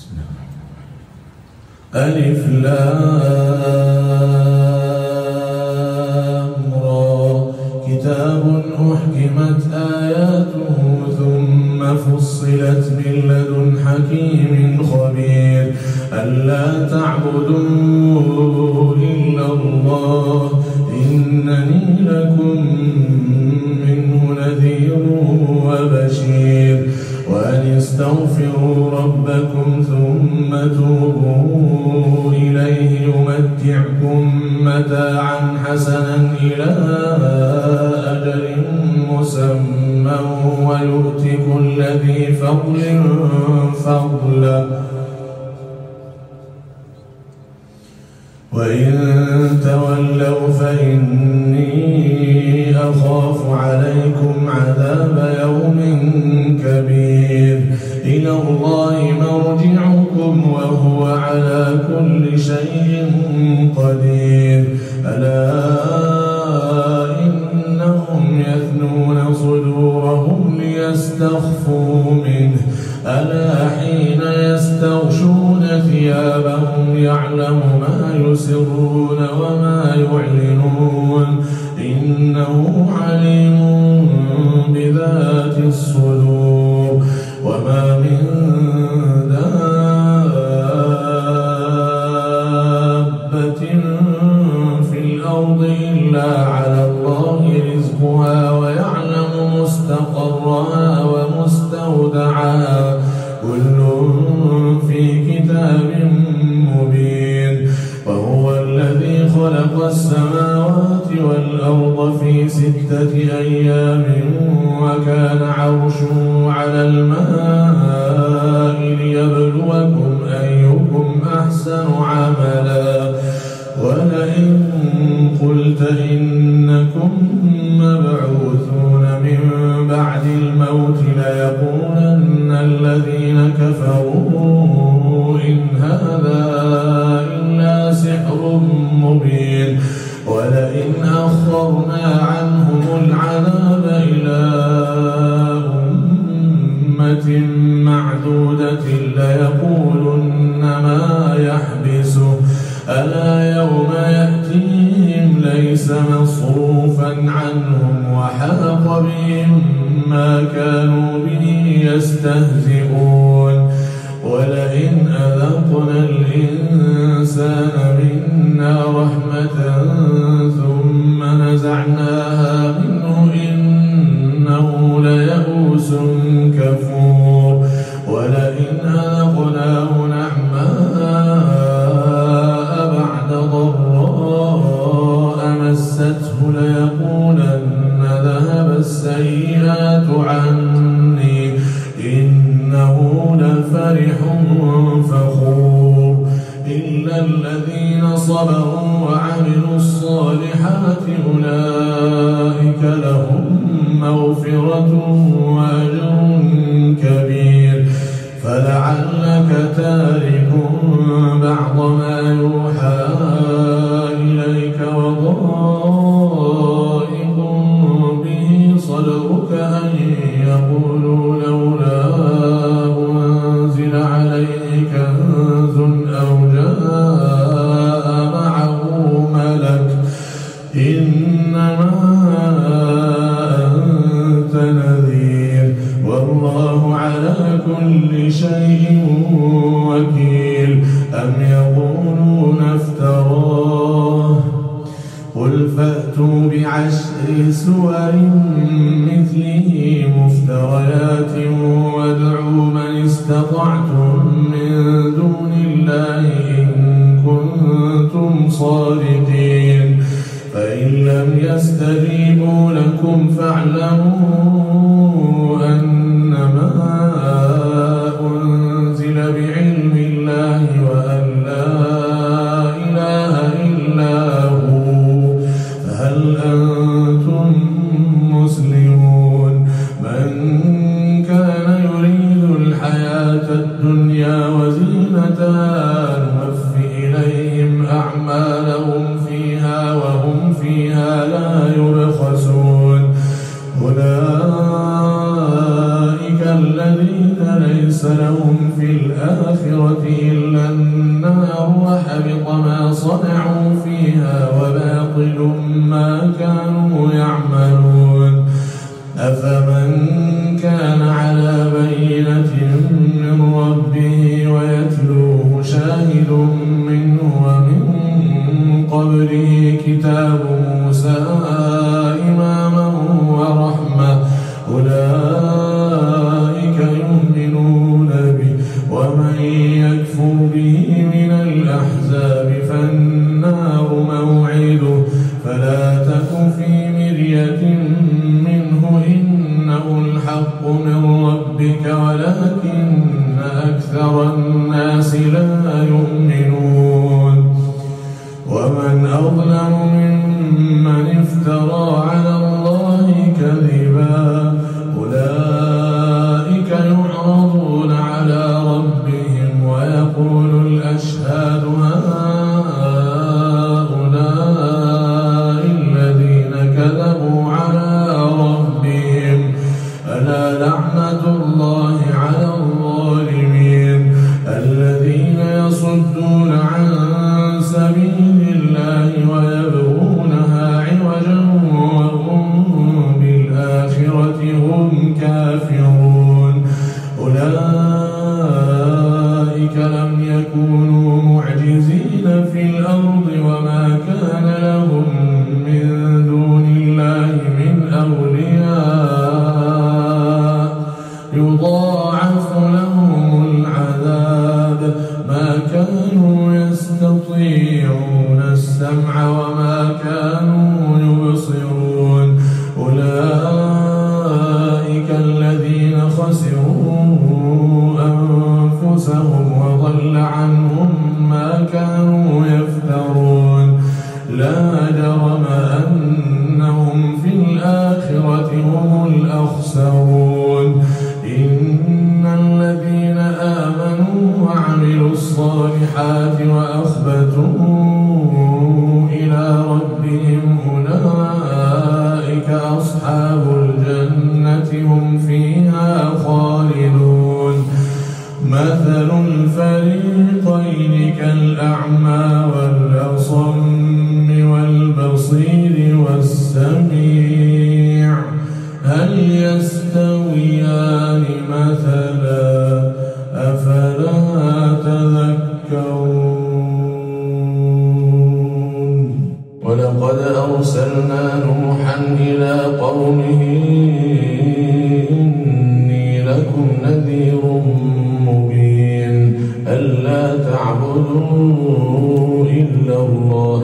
ألف لام را كتاب أحكمت آياته ثم فصلت من لدن حكيم خبير ألا تعبدوا إلا الله إنني لكم منه نذير وبشير وأن استغفروا ربكم ثم توبوا إليه يمتعكم متاعا حسنا إلى أجل مسمى ويؤت كل ذي فضل فضله وإن تولوا فإني أخاف عليكم عذاب يوم كبير إلى الله مرجعكم وهو على كل شيء قدير ألا إنهم يثنون صدورهم ليستخفوا منه ألا حين يستغشون ثيابهم يعلم ما يسرون وما يعلنون إنه عليم بذات الصدور وما من دابة في الأرض إلا على الله رزقها ويعلم مستقرها ومستودعها كل في كتاب مبين وهو الذي خلق السماوات والأرض في 6 أيام وكان عرشه على الماء ليبلوكم أيكم أحسن عملا ولئن قلت إنكم مبعوثون من بعد الموت ليقولن الذين كفروا إن هذا إلا سحر مبين ولئن أخرنا عنهم العذاب إلى أمة معدودة ليقولن ما يحبسه ألا يوم يأتيهم ليس مصروفا عنهم وحاق بهم ما كانوا به يستهزئون ولئن أذقنا الإنسان منا رحمة ثم نزعناها منه إنه ليئوس كفور ولئن أذقناه نعماء بعد ضراء مسته ليقولن ذهب السيئات عني إنه لفرح فخور إلا الذين صبروا وعملوا الصالحات أولئك لهم مغفرة وأجر كبير فلعلك تارك بعض ما يوحى إليك وضائق به صدرك أن يقولوا لولا أنزل عليه كنز أو جاء معه ملك إنما أنت نذير والله على كل شيء وكيل أم يقولون افتراه قل فأتوا بعشر سور مثله مفتريات وادعوا من استطعتم من دون الله إن كنتم صادقين فإن لم يستجيبوا لكم فاعلموا أنما أنزل بعلم الله وأن لا إله إلا هو فهل أنتم مسلمون من كان يريد الحياة الدنيا وزينتها نوفي إليهم أعمالهم فيها وهم فيها لا يبخسون أولئك الذين ليس لهم في الأرض الآخرة إلا النار وحبط ما صنعوا فيها وباطل ما كانوا يعملون أفمن كان على بينة من ربه ويتلوه شاهد منه ومن قبله كتاب موسى إماما ورحمة أولئك يؤمنون به ومن يكفر به من الأحزاب فالنار موعده فلا تك في مرية منه إنه الحق من ربك ولكن أكثر الناس لا يؤمنون ومن أظلم ممن افترى على الله كذبا أولئك يعرضون على ربهم ويقول الأشهاد هؤلاء الذين كذبوا على ربهم ألا لعنة الله على الظالمين الذين يصدون عن سبيل الله ويبغونها عوجا وهم بالآخرة هم كافرون أولئك لم يكونوا معجزين في الأرض وما كان لهم من دون الله من أولياء يضاعف لهم العذاب ما كانوا يستطيعون السمع وما كانوا يبصرون أولئك الذين خسروا أنفسهم وضل عنهم ما كانوا يفترون لا جرم أنهم في الآخرة هم الأخسرون إن الذين آمنوا وعملوا الصالحات وأخبتوا إلى ربهم أولئك أصحاب الجنة هم فيها خالدون مثل الفريقين كالأعمى والأصم والبصير والسميع هل يستويان مثلا أفلا تذكرون ولقد أرسلنا نوحا إلى قومه إني لكم نذير مبين ألا تعبدوا إلا الله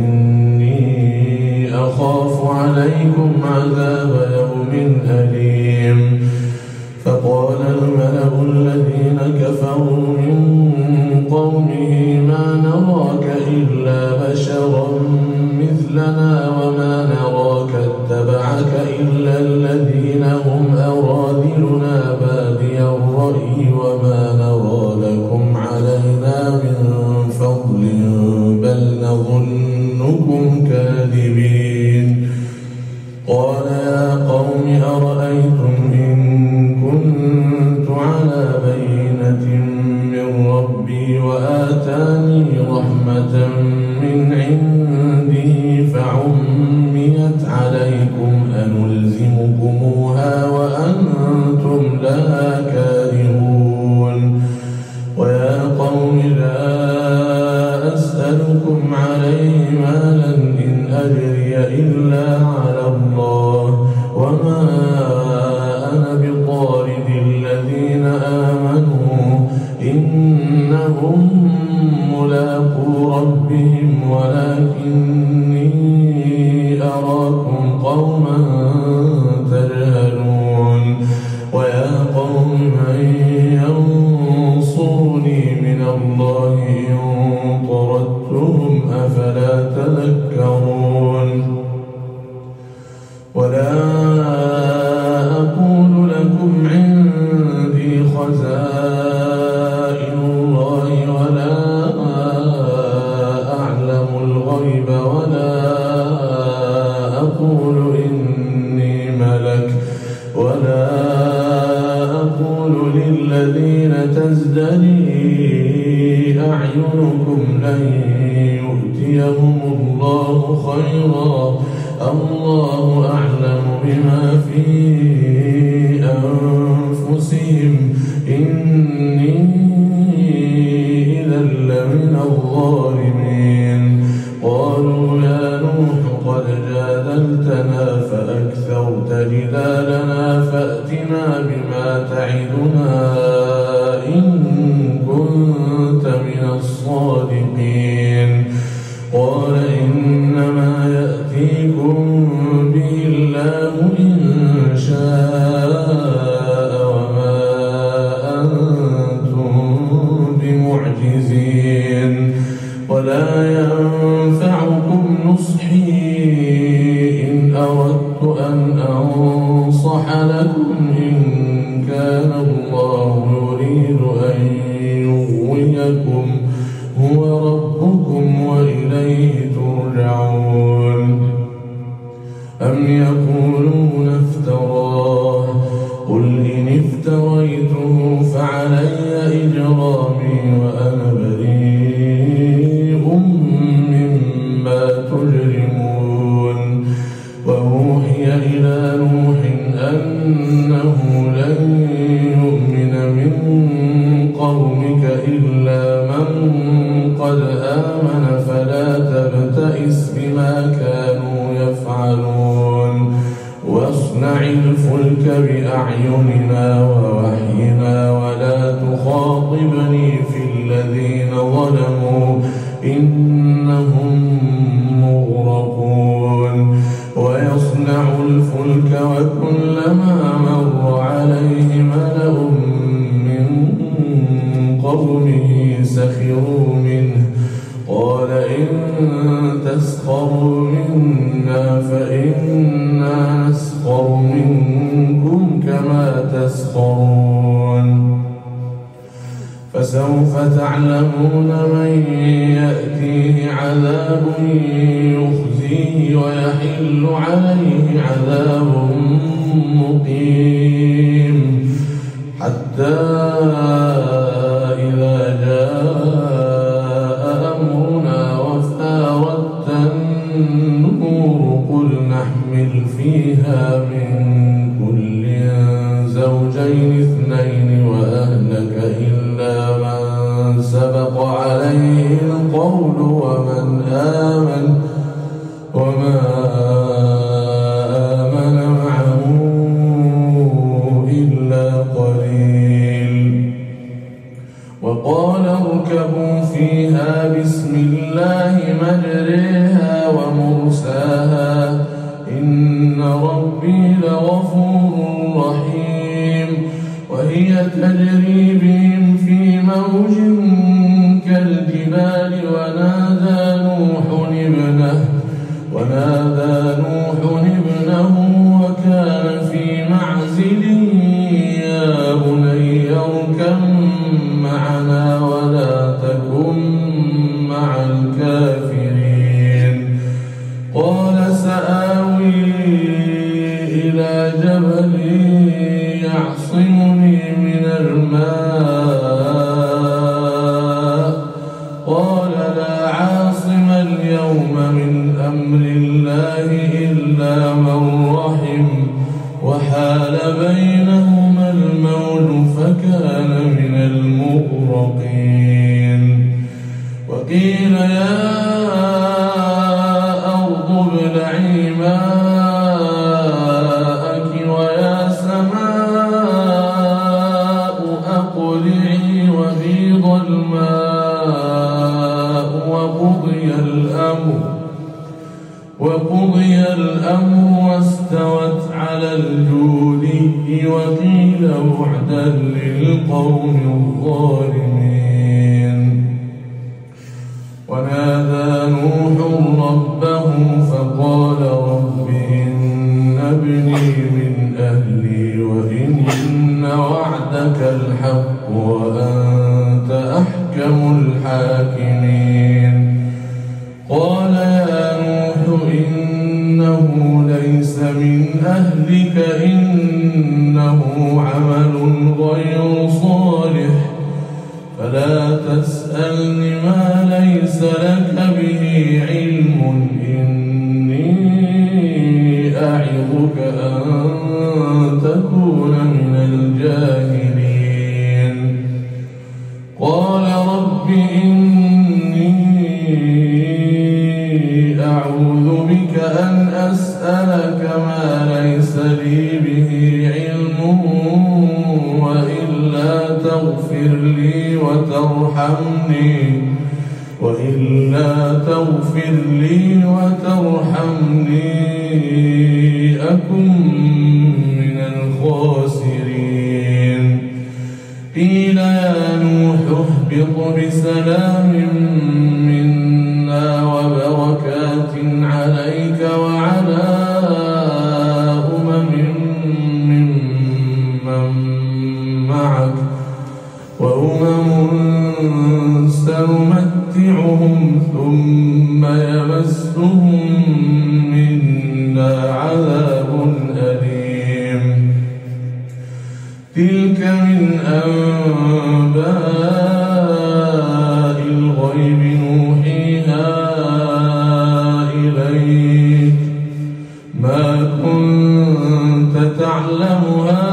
إني أخاف عليكم عذاب يوم أليم فقال الملأ الذين كفروا من قومه ما نراك إلا بشرا مثلنا وما نراك اتبعك إلا الذين هم أراذلنا بادي الرأي وما نرى لكم علينا من فضل بل نظنكم كاذبين قال يا قوم أرأيتم إن كنت على بينة من ربي وآتاني رحمة من عنده فعميت عليكم أنلزمكموها وأنتم لها كارهون ويا قوم لا أسألكم عليه مالا إن أجري إلا على الله وما أنا بطارد الذين آمنوا إنهم ملاقو ربهم ولكني أراكم قوما تجهلون ويا قوم من ينصرني من الله إن طردتهم أفلا تذكرون ولا أقول لكم عندي خزائن الله ولا أعلم الغيب ولا أقول إني ملك ولا أقول للذين تزدري أعينكم لن يؤتيهم الله خيرا الله أعلم بما في أنفسهم إني إذا لمن الظالمين قالوا يا نوح قد جادلتنا فأكثرت جدالنا فأتنا بما تعدنا إن كنت من الصادقين قال إنما يأتيكم به الله إن شاء وما أنتم بمعجزين ولا ينفعكم نصحي إن أردت أن أنصح لكم إن كان الله يريد أن يغويكم هو ربكم وإليه ترجعون أم يقولون افتراه قل إن افتريته فعلي إجرامي وأنا بريء مما تجرمون وأوحي إلى نوح أنه لن يؤمن من قومك إلا من قد آمن فلا تبتئس بما كانوا يفعلون واصنع الفلك بأعيننا ووحينا ولا تخاطبني في الذين ظلموا إنهم مغرقون ويصنع الفلك وكلما مر عليه ملأ من قومه سخروا منه قال إن تسخروا منا فإنا نسخر منكم كما تسخرون فسوف تعلمون من يأتيه عذاب يخزيه ويحل عليه عذاب مقيم حتى إذا جاء أمرنا وفارت النور قل نحمل فيها من كل زوجين اثنين وأهلك إلا من سبق عليه القول وما آمن معه إلا قليل وقال اركبوا فيها بسم الله مجريها ومرساها إن ربي لغفور رحيم وهي تجري بهم في موج كالجبال ونادى نوح ابنه وكان في معزل يا بني اركب معنا ولا تكن مع الكافرين قال سآوي إلى جبل يعصمني من الماء قال لا عاصم اليوم من أمر الله إلا من رحم وحال بينهما الموج فكان من المغرقين وقيل يا أرض ابلعي ماءك ويا سماء أقلعي وغيض الماء وقضي الأمر واستوت على الجودي وقيل بعدا للقوم الظالمين ونادى نوح ربه فقال رب إن ابني من أهلي وإن وعدك الحق وأنت أحكم الحاكمين قال يا نوح إنه ليس من أهلك إنه عمل غير صالح فلا تسألني ما ليس لك به علم إني أعظك أن تكون من الجاهلين قال رب إني أعوذ بك أن أسألك ما ليس لي به علم وإلا تغفر لي وترحمني أكن من الخاسرين قيل يا نوح اهبط بسلام منا وبركات عليك وعلى معك وأمم سنمتعهم ثم يمسهم منا عذاب أليم تلك من أنباء الغيب نوحيها إليك ما كنت تعلمها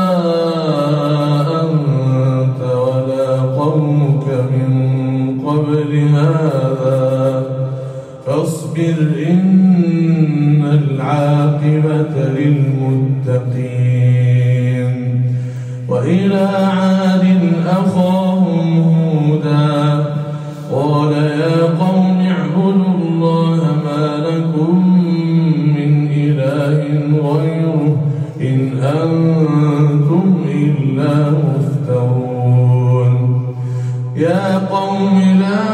فاصبر إن العاقبة للمتقين وإلى عاد أخاهم هودا قال يا قوم اعبدوا الله ما لكم من إله غيره إن أنتم إلا مفترون يا قوم لا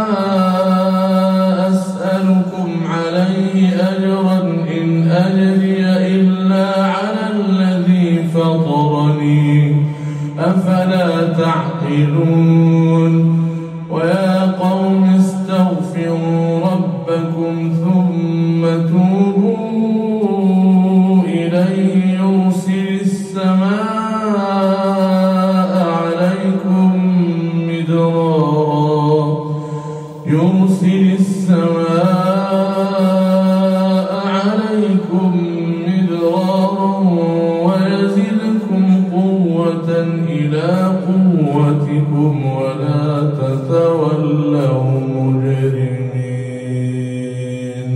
أسألكم عليه أجرا إن أجري إلا على الذي فطرني أفلا تعقلون ويا قوم استغفروا ربكم ثم توبوا إليه يرسل السماء عليكم مدرارا ويزدكم قوة إلى قوتكم ولا تتولوا مجرمين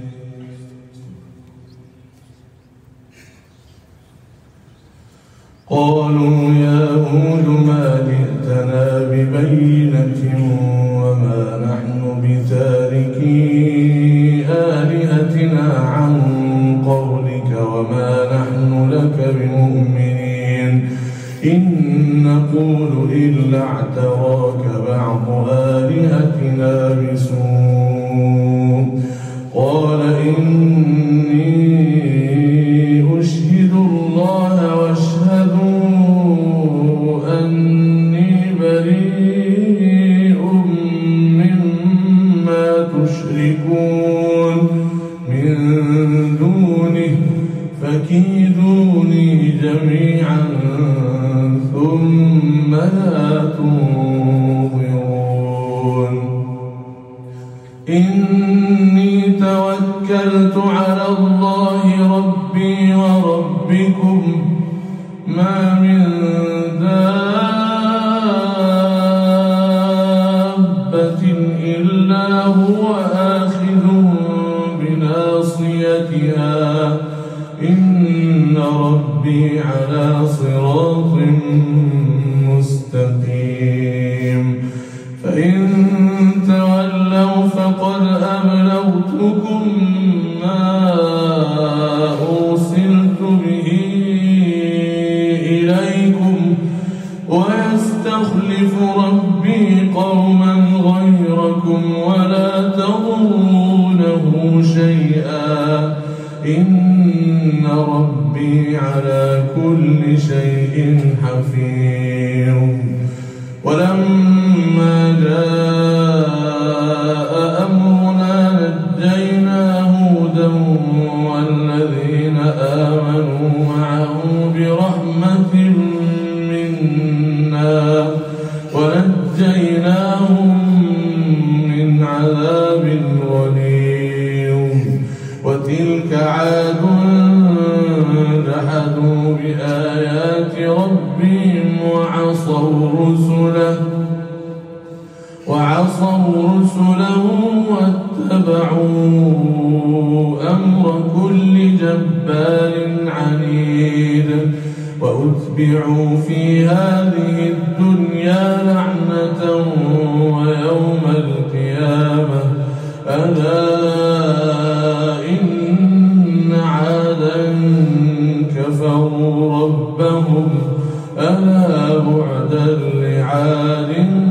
قالوا يا هود ما جئتنا ببينة وما نحن بتاركي آلهتنا عن قولك وما نحن لك بمؤمنين إن نقول إلا اعتراك بعض آلهتنا بسوء قال إني أشهد الله واشهدوا أني بريء مما تشركون من دونه فكيدوني جميعا ثم لا تنظرون إني توكلت على الله ربي وربكم ما من دابة إلا هو آخذ بناصيتها إن ربي على صراط مستقيم فإن تولوا فقد أبلغتكم ما أرسلت به إليكم ويستخلف ربي قوما غيركم ولا تضرونه شيئا إن ربي على كل شيء حفيظ ولما جاء أمرنا نجينا هودا والذين آمنوا معه برحمة منا ونجيناهم لهم من عذاب غليظ. وتلك عاد جحدوا بآيات ربهم وعصوا رسله واتبعوا أمر كل جبار عنيد. وأتبعوا في هذه الدنيا لعنة ويوم القيامة ألا إن عادا كفروا ربهم ألا بعدا لعاد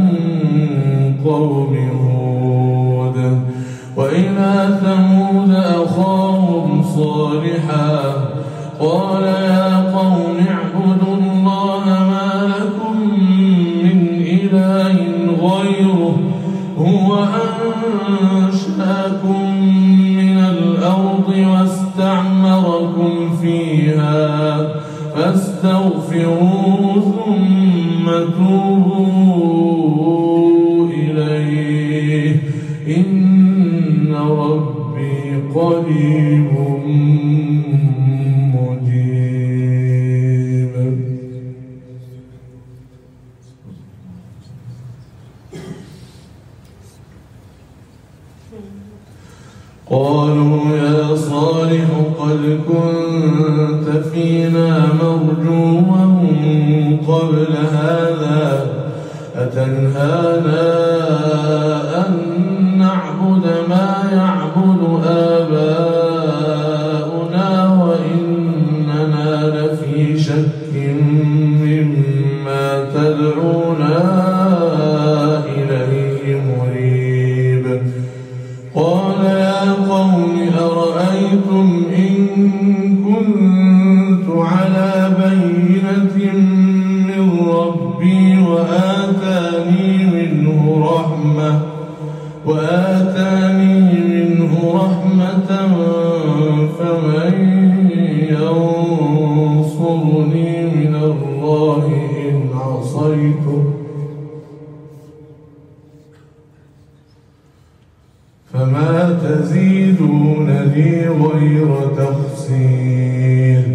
قوم هود. وإلى ثمود أخاهم صالحا قال يا قوم اعبدوا الله ما لكم من إله غيره هو أنشأكم من الأرض واستعمركم فيها فاستغفروه ثم توبوا إليه إن ربي قريب مجيب. قالوا يا صالح قد كنت فينا مرجوا قبل هذا أتنهانا أن نعبد ما يعبد آباؤنا وإننا لفي شك مما تدعونا إليه مريب. قال يا قوم أرأيتم إن كنت على بينة من ربي وآتاني منه رحمة فمن ينصرني من الله إن عصيته فما تزيدونني غير تخسير.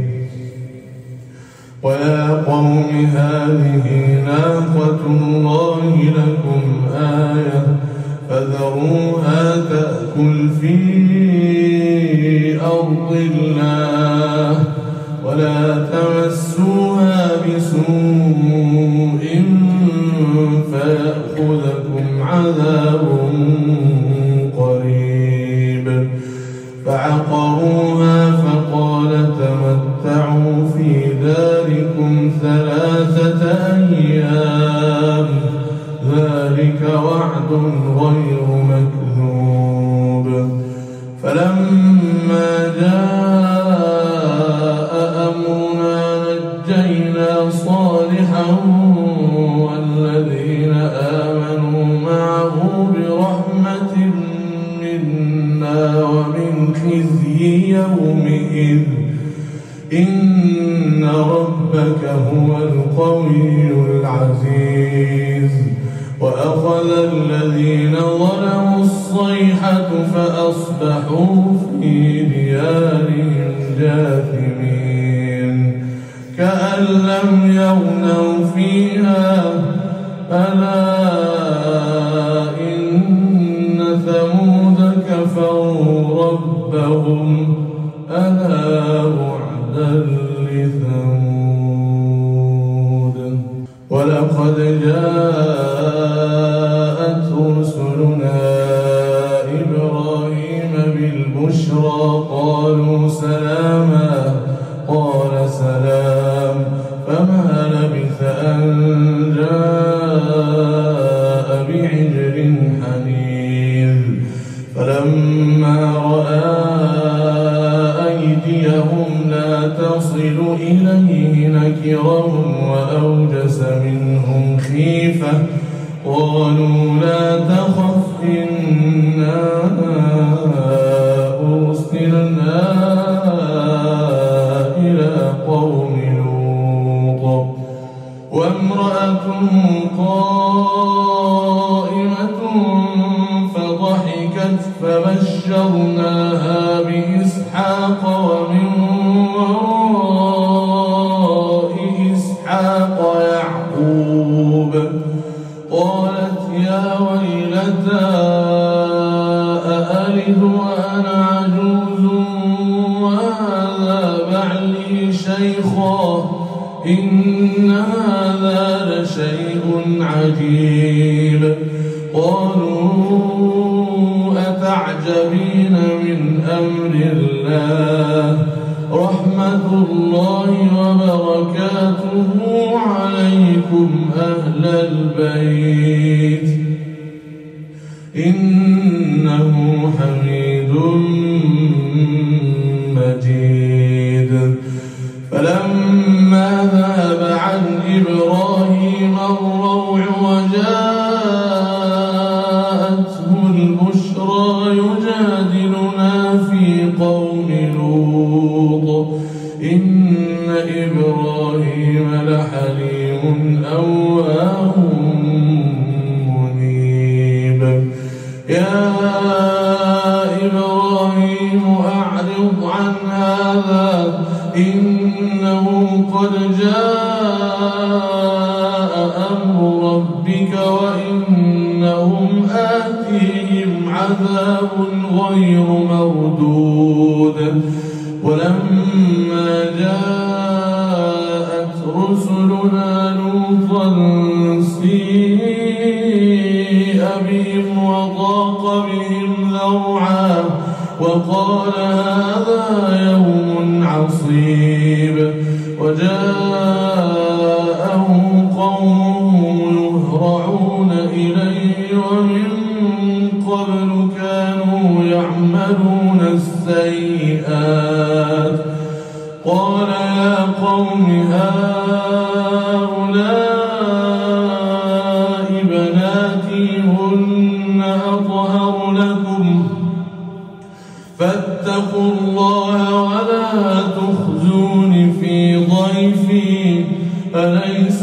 ويا قوم هذه ناقة الله لكم آية فذروها تأكل في أرض الله ولا تمسوها بسوء فيأخذكم عذاب قريب. فعقروها فقال تمتعوا في داركم 3 أيام ذلك وعد غير مكذوب. فلما جاء أمرنا نجينا صالحا والذين آمنوا معه برحمة منا ومن خزي يومئذ إن ربك هو القوي العزيز. وأخذ الذين ظلموا الصيحة فأصبحوا في ديارهم جاثمين كأن لم يغنوا فيها ألا إن ثمود كفروا ربهم ألا بعدا لثمود. ولقد جاءت رسلنا إبراهيم بالبشرى قالوا سلاما قال سلام فما لبث أن جاء بعجل حنيذ. فلما رأى أيديهم لا تصل إليه نكرهم وأوجس منهم خيفة قالوا لا تخف إنا أرسلنا إلى قوم لوط وامرأته قائمة فبشرناها بإسحاق ومن وراء إسحاق يعقوب. قالت يا ويلتى أألد وأنا عجوز وهذا بعلي شيخا إن هذا لشيء عجيب. قالوا أتعجبين من أمر الله رحمة الله وبركاته عليكم أهل البيت إنه حميد مجيد. فلما ذهب عن إبراهيم الروع وجاءته البشرى يجادلنا في قوم لوط إن إبراهيم لحليم أواه منيب. يا إبراهيم أعرض عن هذا إنه قد جاء أمر ربك وإنهم آتيهم عذاب غير مردود. ولما جاءت رسلنا لوطا سيء بهم وضاق بهم ذرعا وقال هذا يوم عصيب. وجاءه قومه يهرعون إليه ومن قبل كانوا يعملون السيئات. قال يا قوم هؤلاء بناتي هن أطهر لكم فاتقوا الله ولا تخزون في ضيفي أليس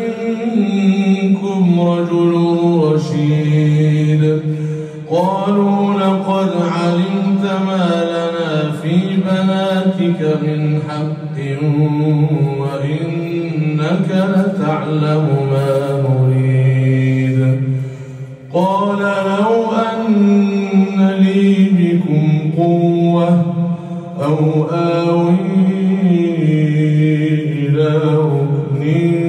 منكم رجل رشيد. قالوا لقد علمت ما لنا في بناتك من حق وإنك لتعلم ما نريد. قال لو أن لي بكم قوة أو آوي إلى ركن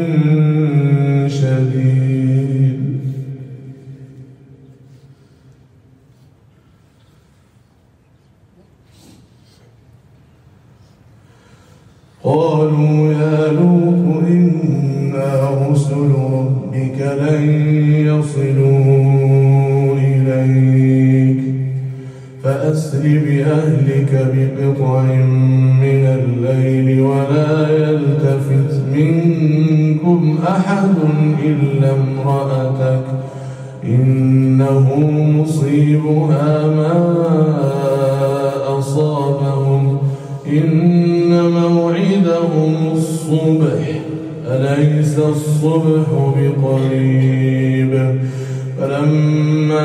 شديد. قالوا يا لوط إنا رسل ربك لن يصلوا إليك فأسر بأهلك بقطع من الليل ولا يلتفت منكم أحد إلا امرأتك إنه مصيبها ما أصابهم إن موعدهم الصبح أليس الصبح بقريب. فلما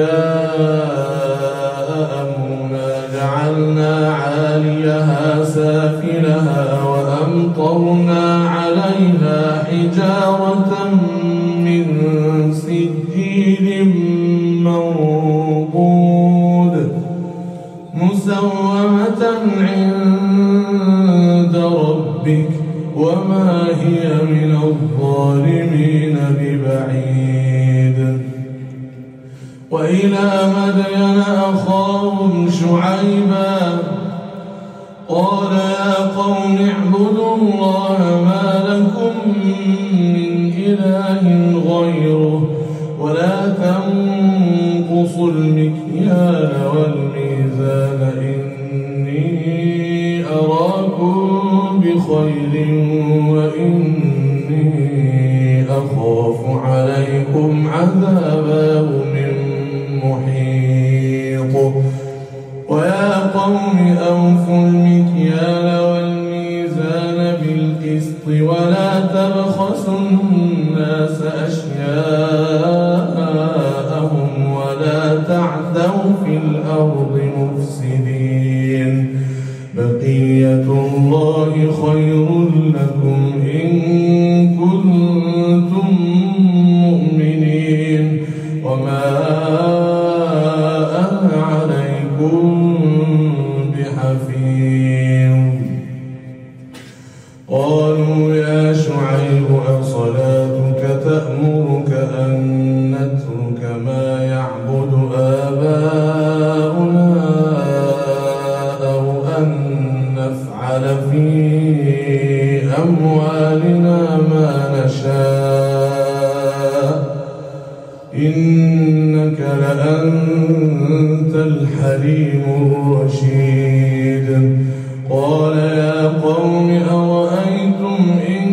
جاء أمرنا جعلنا عاليها سافلها وأمطرنا عليها حجارة من سجيل منضود مسومة عند ربك وما هي من الظالمين ببعيد. وإلى مدين أخاهم شعيبا قال يا قوم اعبدوا الله ما لكم من إله غيره ولا تنقصوا المكيال والميزان إني أراكم بخير وإني أخاف عليكم عذاب يوم محيط. ويا قوم أوفوا المكيال والميزان بالقسط ولا تبخسوا الناس أشياءهم ولا تعثوا في الأرض وما أنا عليكم بحفيظ. قالوا يا شعيب أصلاتك تأمرك أن نترك ما يعبد آباؤنا أو أن نفعل في أموالنا ما نشاء إنك لأنت الحليم الرشيد. قال يا قوم أرأيتم إن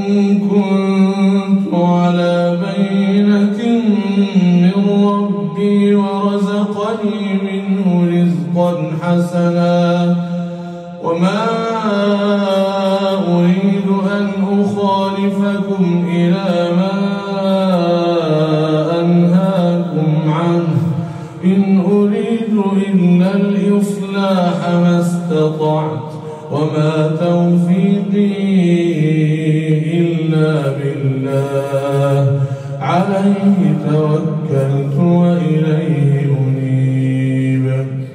كنت على بينة من ربي ورزقني منه رزقا حسنا وما أريد أن أخالفكم إلى ما أنهاكم عنه إن أريد إلا الإصلاح ما استطعت وما توفيقي إلا بالله عليه توكلت وإليه أنيب.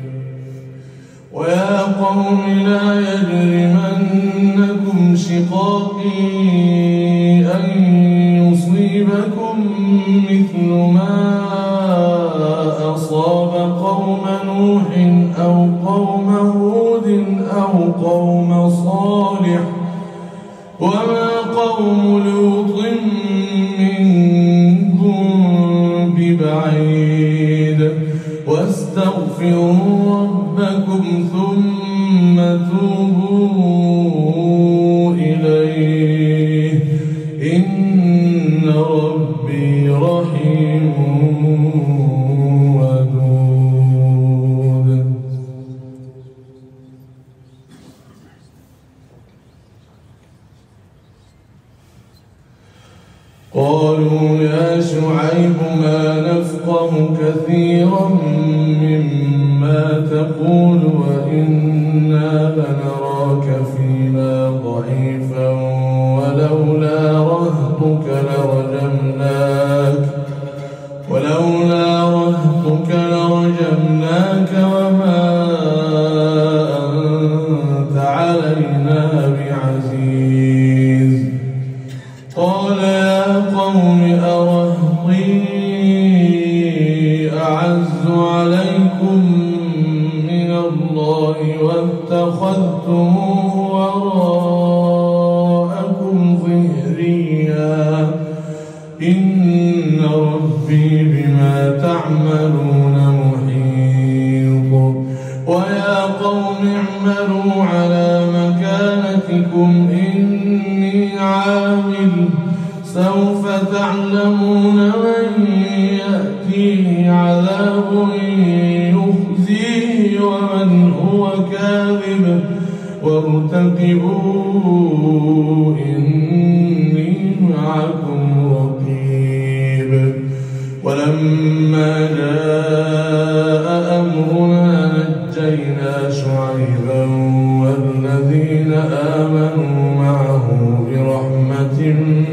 ويا قوم لا يجرمنكم شقاقي أن يصيبكم مثل ما أصاب قوم نوح أو قوم هود أو قوم صالح وما قوم لوط منكم ببعيد. واستغفروا ربكم ثم توبوا إليه إن ربي رحيم ودود. قالوا يا شعيب ما نفقه كثيرا مما تقول وإنا لنراك فينا ضعيفا ولولا رهطك لرجمناك وما أنت علينا بعزيز. قال يا قوم أرهطي أعز عليكم من الله واتخذتموه وراءكم ظهريا إن ربي بما تعملون محيط. ويا قوم اعملوا على مكانتكم إني عامل سوف تعلمون من يأتيه عذاب يخزيه ومن هو كاذب وارتقبوا إني معكم رقيب. ولما جاء أمرنا نجينا شعيبا والذين آمنوا معه برحمة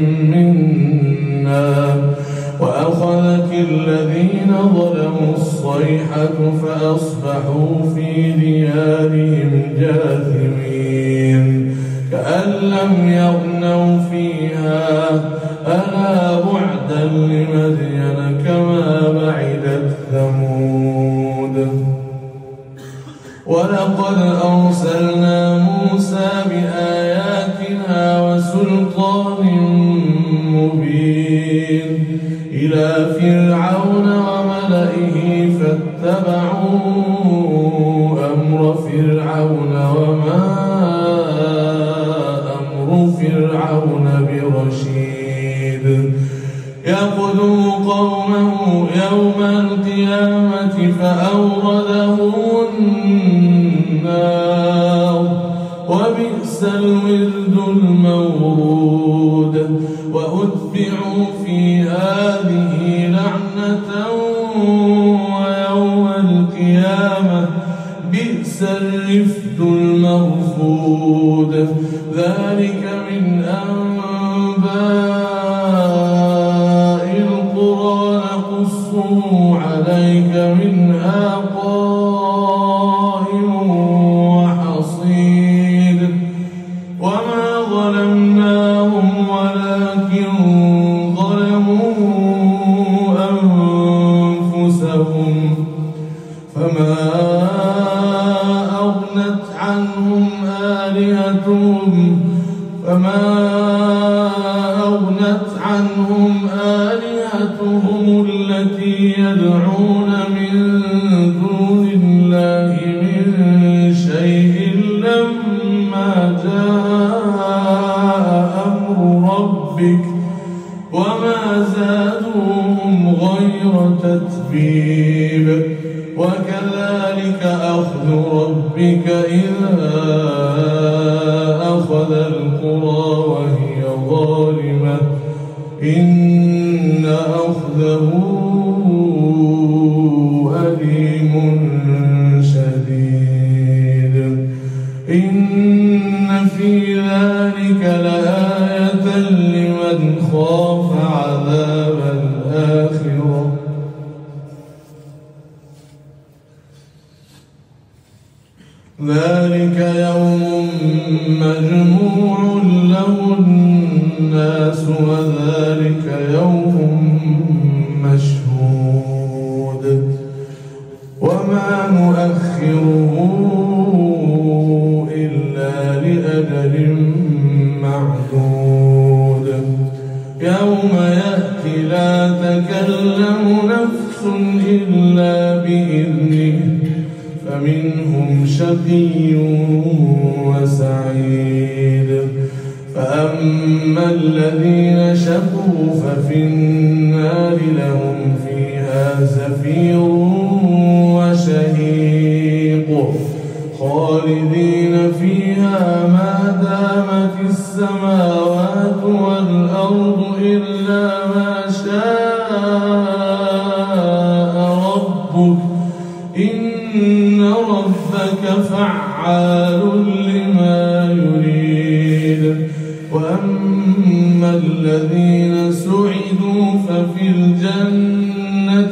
منا وأخذت الذين ظلموا الصيحة فأصبحوا في ديارهم جاثمين كأن لم يغنوا فيها ألا بعدا لمدين كما بعدت ثمود. ولقد أرسلنا موسى بآياتنا وسلطان مبين إلى فرعون وملئه فاتبعوا أمر فرعون وما أمر فرعون برشيد. يقدم قومه يوم القيامة فأوردهم النار وبئس الورد المورود. وأتبعوا في هذه لعنة ويوم القيامة بئس الرفد المرفود. ذلك من أنباء القرى نقصه عليك منها قائم وحصيد وما ظلمناهم ولكن ظلموا أنفسهم فما أغنت عنهم آلهتهم التي يدعون من دون الله من شيء لما جاء أمر ربك وما زادوهم غير تتبيب وكذلك أخذ ربك إذا أخذ القرى وهي ظالمة إن أخذه أليم شديد إن في ذلك لآية لمن خاف عذاب الآخرة ذلك يوم مجموع له الناس وذلك يوم مشهود وما نؤخره إلا لأجل معدود يوم يأتي لا تكلم نفس إلا بإذنه فمنهم شقي وسعيد فأما الذين شقوا ففي النار لهم فيها زفير وشهيق خالدين فيها ما دامت السماوات والأرض إلا ما شاء ربك إن ربك فعال لما يريد وأما الذين سعدوا ففي الجنة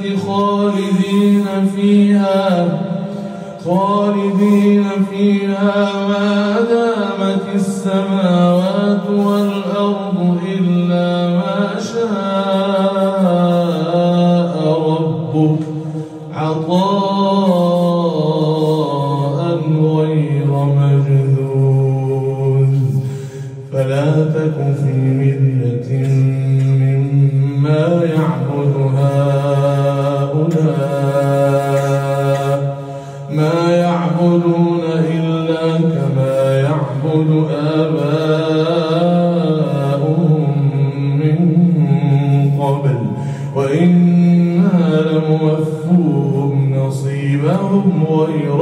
خالدين فيها ما دامت السماوات والأرض إلا ما شاء ربك عطاء غير مجذوذ فلا تك في مرية مما يعبد هؤلاء ما يعبدون إلا كما يعبد آباؤهم من قبل وإنا لموفوهم نصيبهم غير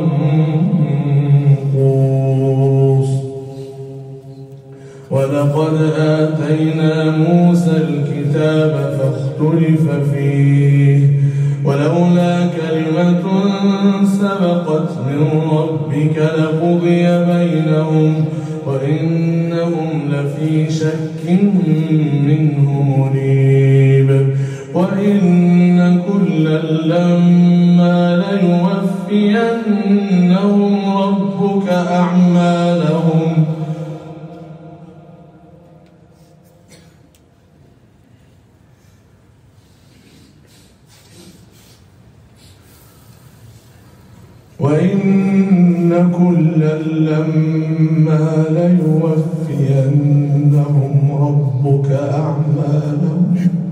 منقوص ولقد آتينا موسى الكتاب فاختلف فيه ولولا كلمة سبقت من ربك لقضي بينهم وإنهم لفي شك منه مريب وإن كلا لما ليوفينهم ربك أعمالهم وإن كلا لما ليوفينهم ربك أعمالهم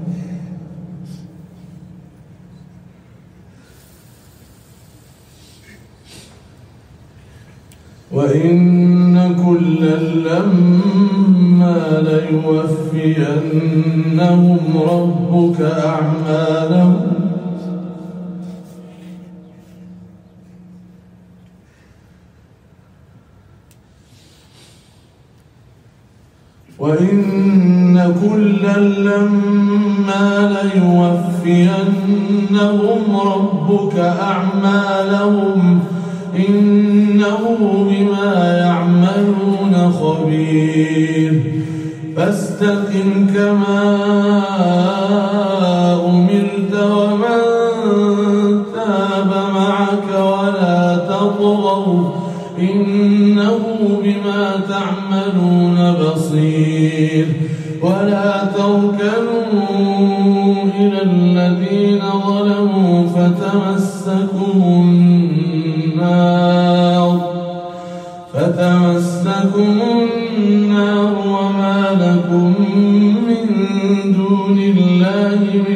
وإن كلا لما ليوفينهم ربك أعمالهم وإن كلا لما ليوفينهم ربك أعمالهم إنه بما يعملون خبير فاستقم كما أمرت ومن تاب معك ولا تطغوا إنه بما تعملون بصير ولا تركنوا إلى الذين ظلموا فتمسكم النار وما لكم من دون الله من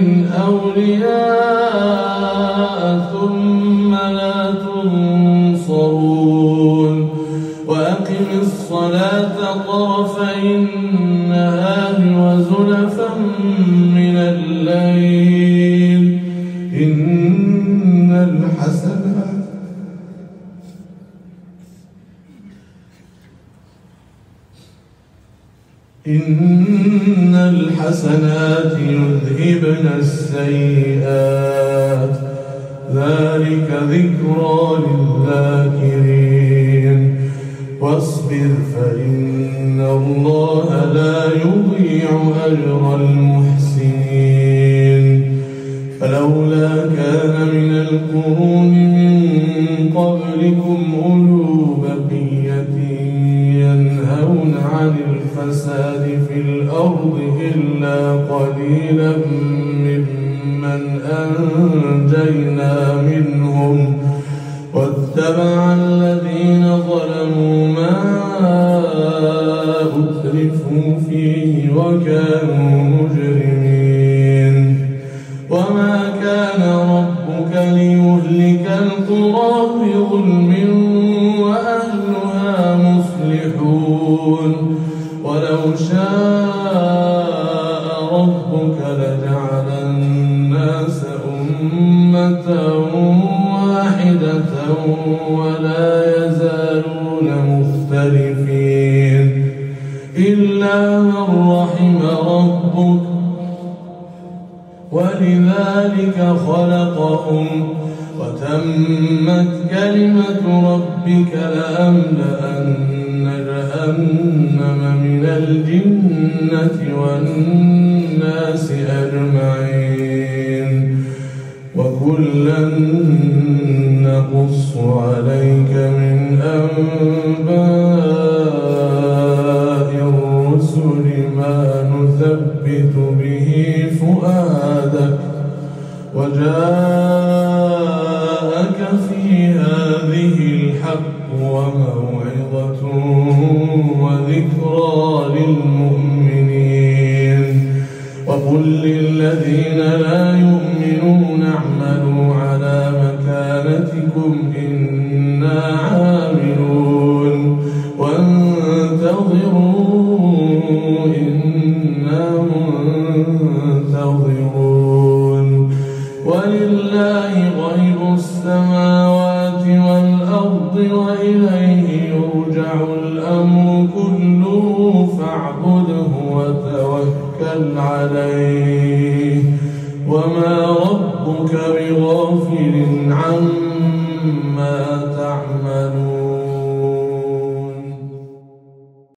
أولياء ثم لا تنصرون وأقم الصلاة طرفي النهار وزلفا من الليل إن الحسنات يذهبن السيئات ذلك ذكرى للذاكرين واصبر فإن الله لا يضيع أجر المحسنين فلولا كان من القرون من قبلكم أولو بقية ينهون عن الفساد في الأرض إلا قليلا ممن أنجينا منهم واتبع الذين ظلموا ما أترفوا فيه وكانوا مجرمين وما كان ربك ليهلك القرى بظلم وأهلها مصلحون ولو شاء ربك لجعل الناس أمة واحدة ولا يزالون مختلفين إلا من رحم ربك ولذلك خلقهم وتمت كلمة ربك لأملأن جهنم من الجنة والناس أجمعين وكلا نقص عليك من أنباء الرسل ما نثبت به فؤادك وجاءك في هذه الحق وموعظة وذكرى للمؤمنين وقل للذين لا يؤمنون اعملوا على مكانتكم إنا عاملون وانتظروا إنا منتظرون ولله غيب السماوات والأرض وإليه يرجع الأمر كله فاعبده وتوكل عليه وما ربك بغافل عما